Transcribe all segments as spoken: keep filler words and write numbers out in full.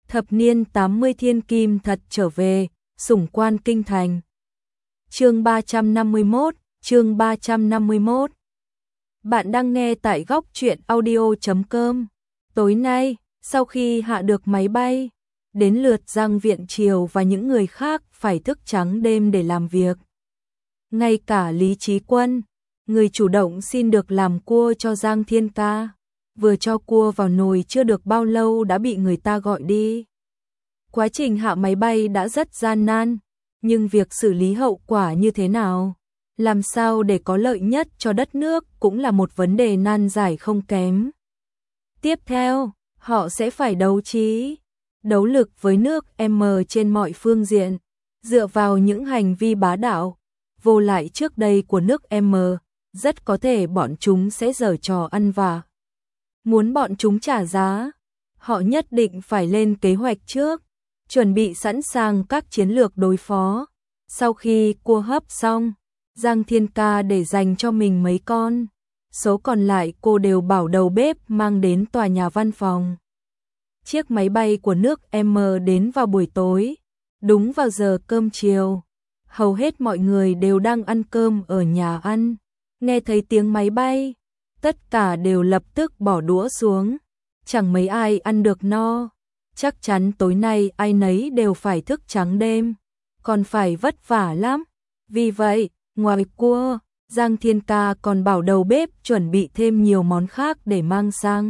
Thập niên tám mươi thiên kim thật trở về, sủng quan kinh thành. Chương ba trăm năm mươi mốt, chương ba trăm năm mươi mốt. Bạn đang nghe tại góc truyện audio chấm com. Tối nay, sau khi hạ được máy bay, đến lượt Giang Viện Triều và những người khác phải thức trắng đêm để làm việc. Ngay cả Lý Chí Quân, người chủ động xin được làm cua cho Giang Thiên Ca, vừa cho cua vào nồi chưa được bao lâu đã bị người ta gọi đi. Quá trình hạ máy bay đã rất gian nan, nhưng việc xử lý hậu quả như thế nào, làm sao để có lợi nhất cho đất nước cũng là một vấn đề nan giải không kém. Tiếp theo, họ sẽ phải đấu trí, đấu lực với nước M trên mọi phương diện, dựa vào những hành vi bá đạo, vô lại trước đây của nước M, rất có thể bọn chúng sẽ giở trò ăn vạ. Muốn bọn chúng trả giá, họ nhất định phải lên kế hoạch trước, chuẩn bị sẵn sàng các chiến lược đối phó. Sau khi cua hấp xong, Giang Thiên Ca để dành cho mình mấy con, số còn lại cô đều bảo đầu bếp mang đến tòa nhà văn phòng. Chiếc máy bay của nước M đến vào buổi tối, đúng vào giờ cơm chiều. Hầu hết mọi người đều đang ăn cơm ở nhà ăn, nghe thấy tiếng máy bay, tất cả đều lập tức bỏ đũa xuống, chẳng mấy ai ăn được no. Chắc chắn tối nay ai nấy đều phải thức trắng đêm, còn phải vất vả lắm. Vì vậy, ngoài cua, Giang Thiên Ca còn bảo đầu bếp chuẩn bị thêm nhiều món khác để mang sang.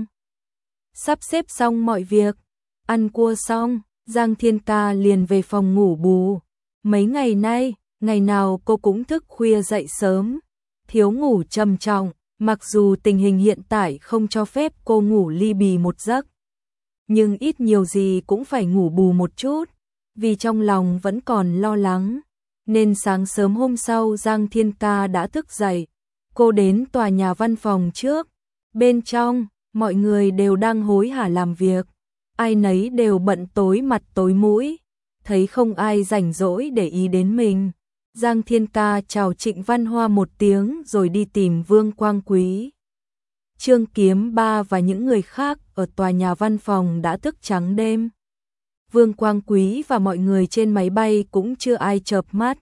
Sắp xếp xong mọi việc, ăn cua xong, Giang Thiên Ca liền về phòng ngủ bù. Mấy ngày nay, ngày nào cô cũng thức khuya dậy sớm, thiếu ngủ trầm trọng, mặc dù tình hình hiện tại không cho phép cô ngủ li bì một giấc. Nhưng ít nhiều gì cũng phải ngủ bù một chút, vì trong lòng vẫn còn lo lắng. Nên sáng sớm hôm sau Giang Thiên Ca đã thức dậy, cô đến tòa nhà văn phòng trước. Bên trong, mọi người đều đang hối hả làm việc, ai nấy đều bận tối mặt tối mũi, thấy không ai rảnh rỗi để ý đến mình. Giang Thiên Ca chào Trịnh Văn Hoa một tiếng rồi đi tìm Vương Quang Quý. Trương Kiếm Ba và những người khác ở tòa nhà văn phòng đã thức trắng đêm. Vương Quang Quý và mọi người trên máy bay cũng chưa ai chợp mắt.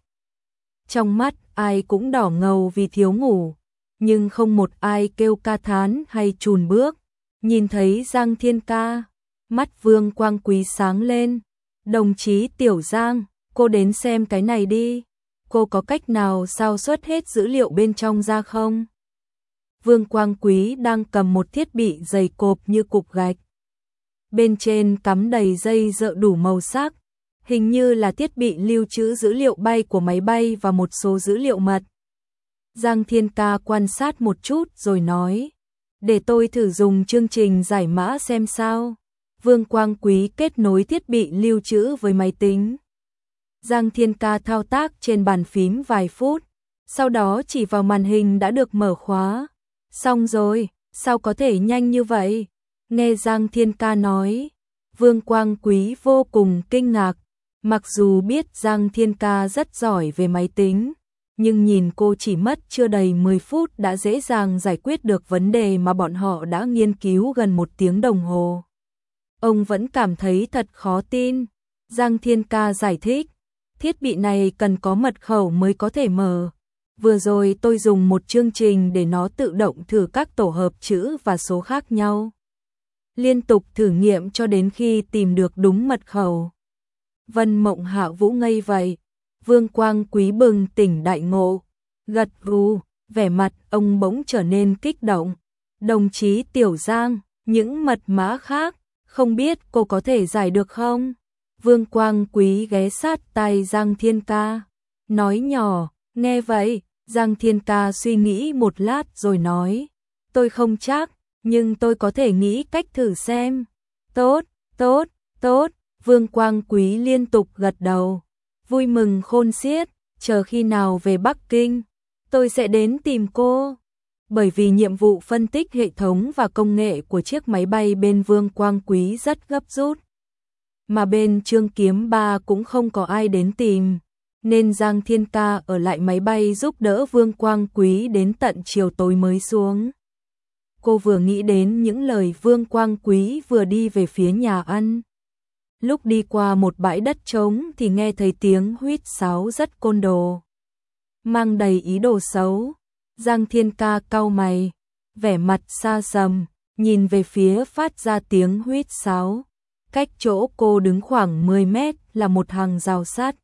Trong mắt ai cũng đỏ ngầu vì thiếu ngủ, nhưng không một ai kêu ca thán hay chùn bước. Nhìn thấy Giang Thiên Ca, mắt Vương Quang Quý sáng lên. Đồng chí Tiểu Giang, cô đến xem cái này đi. Cô có cách nào sao xuất hết dữ liệu bên trong ra không? Vương Quang Quý đang cầm một thiết bị dày cộp như cục gạch. Bên trên cắm đầy dây dợ đủ màu sắc, hình như là thiết bị lưu trữ dữ liệu bay của máy bay và một số dữ liệu mật. Giang Thiên Ca quan sát một chút rồi nói, để tôi thử dùng chương trình giải mã xem sao. Vương Quang Quý kết nối thiết bị lưu trữ với máy tính. Giang Thiên Ca thao tác trên bàn phím vài phút, sau đó chỉ vào màn hình đã được mở khóa. Xong rồi, sao có thể nhanh như vậy? Nghe Giang Thiên Ca nói, Vương Quang Quý vô cùng kinh ngạc. Mặc dù biết Giang Thiên Ca rất giỏi về máy tính, nhưng nhìn cô chỉ mất chưa đầy mười phút đã dễ dàng giải quyết được vấn đề mà bọn họ đã nghiên cứu gần một tiếng đồng hồ. Ông vẫn cảm thấy thật khó tin. Giang Thiên Ca giải thích, thiết bị này cần có mật khẩu mới có thể mở. Vừa rồi tôi dùng một chương trình để nó tự động thử các tổ hợp chữ và số khác nhau. Liên tục thử nghiệm cho đến khi tìm được đúng mật khẩu. Vân Mộng Hạ Vũ ngây vậy. Vương Quang Quý bừng tỉnh đại ngộ, gật gù, vẻ mặt ông bỗng trở nên kích động. Đồng chí Tiểu Giang, những mật mã khác, không biết cô có thể giải được không? Vương Quang Quý ghé sát tai Giang Thiên Ca, nói nhỏ. Nghe vậy, Giang Thiên Ca suy nghĩ một lát rồi nói, tôi không chắc, nhưng tôi có thể nghĩ cách thử xem. Tốt, tốt, tốt. Vương Quang Quý liên tục gật đầu, vui mừng khôn xiết, chờ khi nào về Bắc Kinh, tôi sẽ đến tìm cô. Bởi vì nhiệm vụ phân tích hệ thống và công nghệ của chiếc máy bay bên Vương Quang Quý rất gấp rút, mà bên Trương Kiếm Ba cũng không có ai đến tìm, nên Giang Thiên Ca ở lại máy bay giúp đỡ Vương Quang Quý đến tận chiều tối mới xuống. Cô vừa nghĩ đến những lời Vương Quang Quý vừa đi về phía nhà ăn, lúc đi qua một bãi đất trống thì nghe thấy tiếng huýt sáo rất côn đồ, mang đầy ý đồ xấu. Giang Thiên Ca cau mày, vẻ mặt xa sầm, nhìn về phía phát ra tiếng huýt sáo. Cách chỗ cô đứng khoảng mười mét là một hàng rào sắt.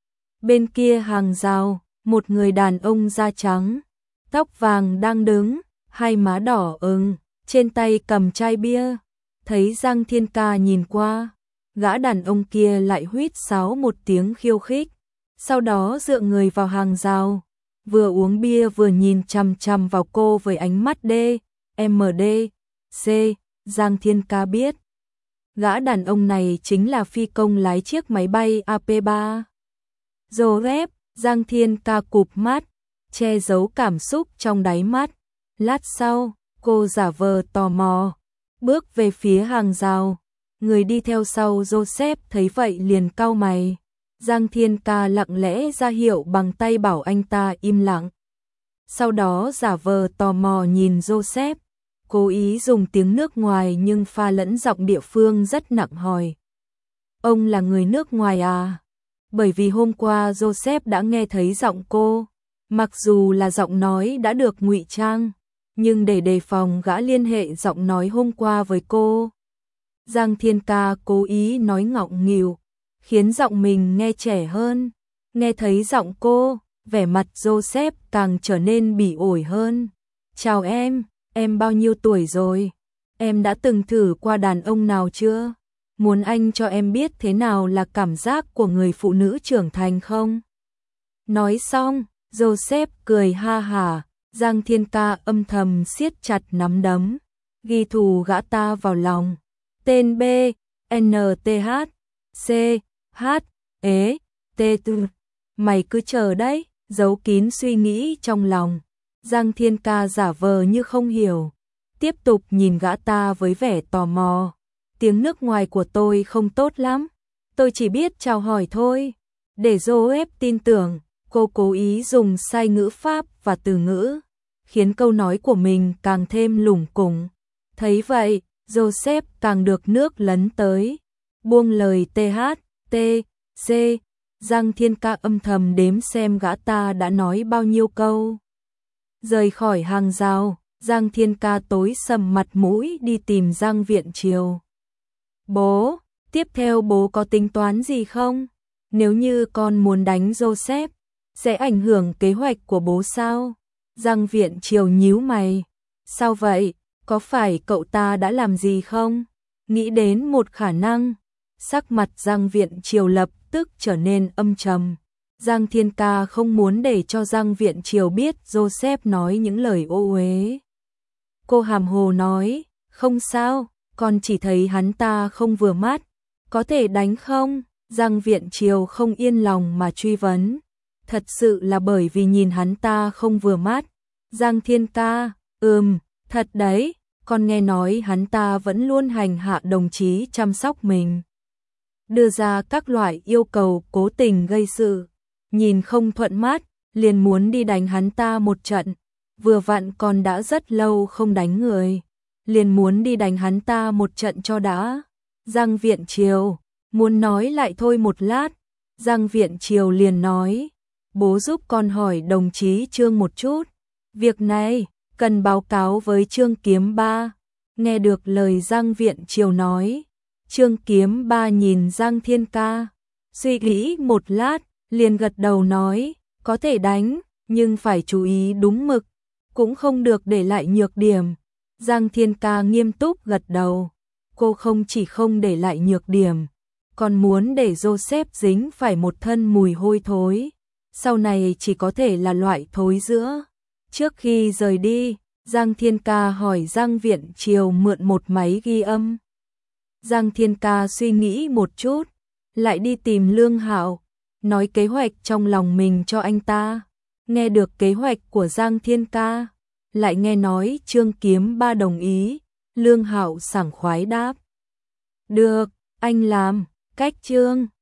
Bên kia hàng rào, một người đàn ông da trắng, tóc vàng đang đứng, hai má đỏ ửng, trên tay cầm chai bia. Thấy Giang Thiên Ca nhìn qua, gã đàn ông kia lại huýt sáo một tiếng khiêu khích, sau đó dựa người vào hàng rào, vừa uống bia vừa nhìn chằm chằm vào cô với ánh mắt D, M D, C. Giang Thiên Ca biết, gã đàn ông này chính là phi công lái chiếc máy bay A P ba. Joseph. Giang Thiên Ca cụp mắt, che giấu cảm xúc trong đáy mắt. Lát sau, cô giả vờ tò mò, bước về phía hàng rào. Người đi theo sau Joseph thấy vậy liền cau mày. Giang Thiên Ca lặng lẽ ra hiệu bằng tay bảo anh ta im lặng. Sau đó giả vờ tò mò nhìn Joseph, cố ý dùng tiếng nước ngoài nhưng pha lẫn giọng địa phương rất nặng hỏi. Ông là người nước ngoài à? Bởi vì hôm qua Joseph đã nghe thấy giọng cô, mặc dù là giọng nói đã được ngụy trang, nhưng để đề phòng gã liên hệ giọng nói hôm qua với cô. Giang Thiên Ca cố ý nói ngọng nghịu, khiến giọng mình nghe trẻ hơn. Nghe thấy giọng cô, vẻ mặt Joseph càng trở nên bỉ ổi hơn. Chào em, em bao nhiêu tuổi rồi? Em đã từng thử qua đàn ông nào chưa? Muốn anh cho em biết thế nào là cảm giác của người phụ nữ trưởng thành không? Nói xong, Joseph cười ha hả. Giang Thiên Ca âm thầm siết chặt nắm đấm, ghi thù gã ta vào lòng. Tên B, N T H, C, H, E, T T. Mày cứ chờ đấy, giấu kín suy nghĩ trong lòng. Giang Thiên Ca giả vờ như không hiểu, tiếp tục nhìn gã ta với vẻ tò mò. Tiếng nước ngoài của tôi không tốt lắm, tôi chỉ biết chào hỏi thôi. Để Joseph tin tưởng, cô cố ý dùng sai ngữ pháp và từ ngữ, khiến câu nói của mình càng thêm lủng củng. Thấy vậy, Joseph càng được nước lấn tới, buông lời T H, T, C. Giang Thiên Ca âm thầm đếm xem gã ta đã nói bao nhiêu câu. Rời khỏi hàng rào, Giang Thiên Ca tối sầm mặt mũi đi tìm Giang Viễn Triều. Bố, tiếp theo bố có tính toán gì không? Nếu như con muốn đánh Joseph, sẽ ảnh hưởng kế hoạch của bố sao? Giang Viễn Triều nhíu mày. Sao vậy? Có phải cậu ta đã làm gì không? Nghĩ đến một khả năng, sắc mặt Giang Viễn Triều lập tức trở nên âm trầm. Giang Thiên Ca không muốn để cho Giang Viễn Triều biết Joseph nói những lời ô uế. Cô hàm hồ nói, không sao, con chỉ thấy hắn ta không vừa mắt, có thể đánh không? Giang Viễn Triều không yên lòng mà truy vấn. Thật sự là bởi vì nhìn hắn ta không vừa mắt. Giang Thiên Ca, ừm, thật đấy, con nghe nói hắn ta vẫn luôn hành hạ đồng chí chăm sóc mình, đưa ra các loại yêu cầu cố tình gây sự. Nhìn không thuận mắt, liền muốn đi đánh hắn ta một trận. Vừa vặn con đã rất lâu không đánh người, liền muốn đi đánh hắn ta một trận cho đã. Giang Viễn Triều muốn nói lại thôi một lát. Giang Viễn Triều liền nói, bố giúp con hỏi đồng chí Trương một chút. Việc này cần báo cáo với Trương Kiếm Ba. Nghe được lời Giang Viễn Triều nói, Trương Kiếm Ba nhìn Giang Thiên Ca, suy nghĩ một lát, liền gật đầu nói, có thể đánh, nhưng phải chú ý đúng mực, cũng không được để lại nhược điểm. Giang Thiên Ca nghiêm túc gật đầu, cô không chỉ không để lại nhược điểm, còn muốn để Joseph dính phải một thân mùi hôi thối, sau này chỉ có thể là loại thối rữa. Trước khi rời đi, Giang Thiên Ca hỏi Giang Viễn Triều mượn một máy ghi âm. Giang Thiên Ca suy nghĩ một chút, lại đi tìm Lương Hạo, nói kế hoạch trong lòng mình cho anh ta. Nghe được kế hoạch của Giang Thiên Ca, lại nghe nói Trương Kiếm Ba đồng ý, Lương Hạo sảng khoái đáp. Được, anh làm, cách Trương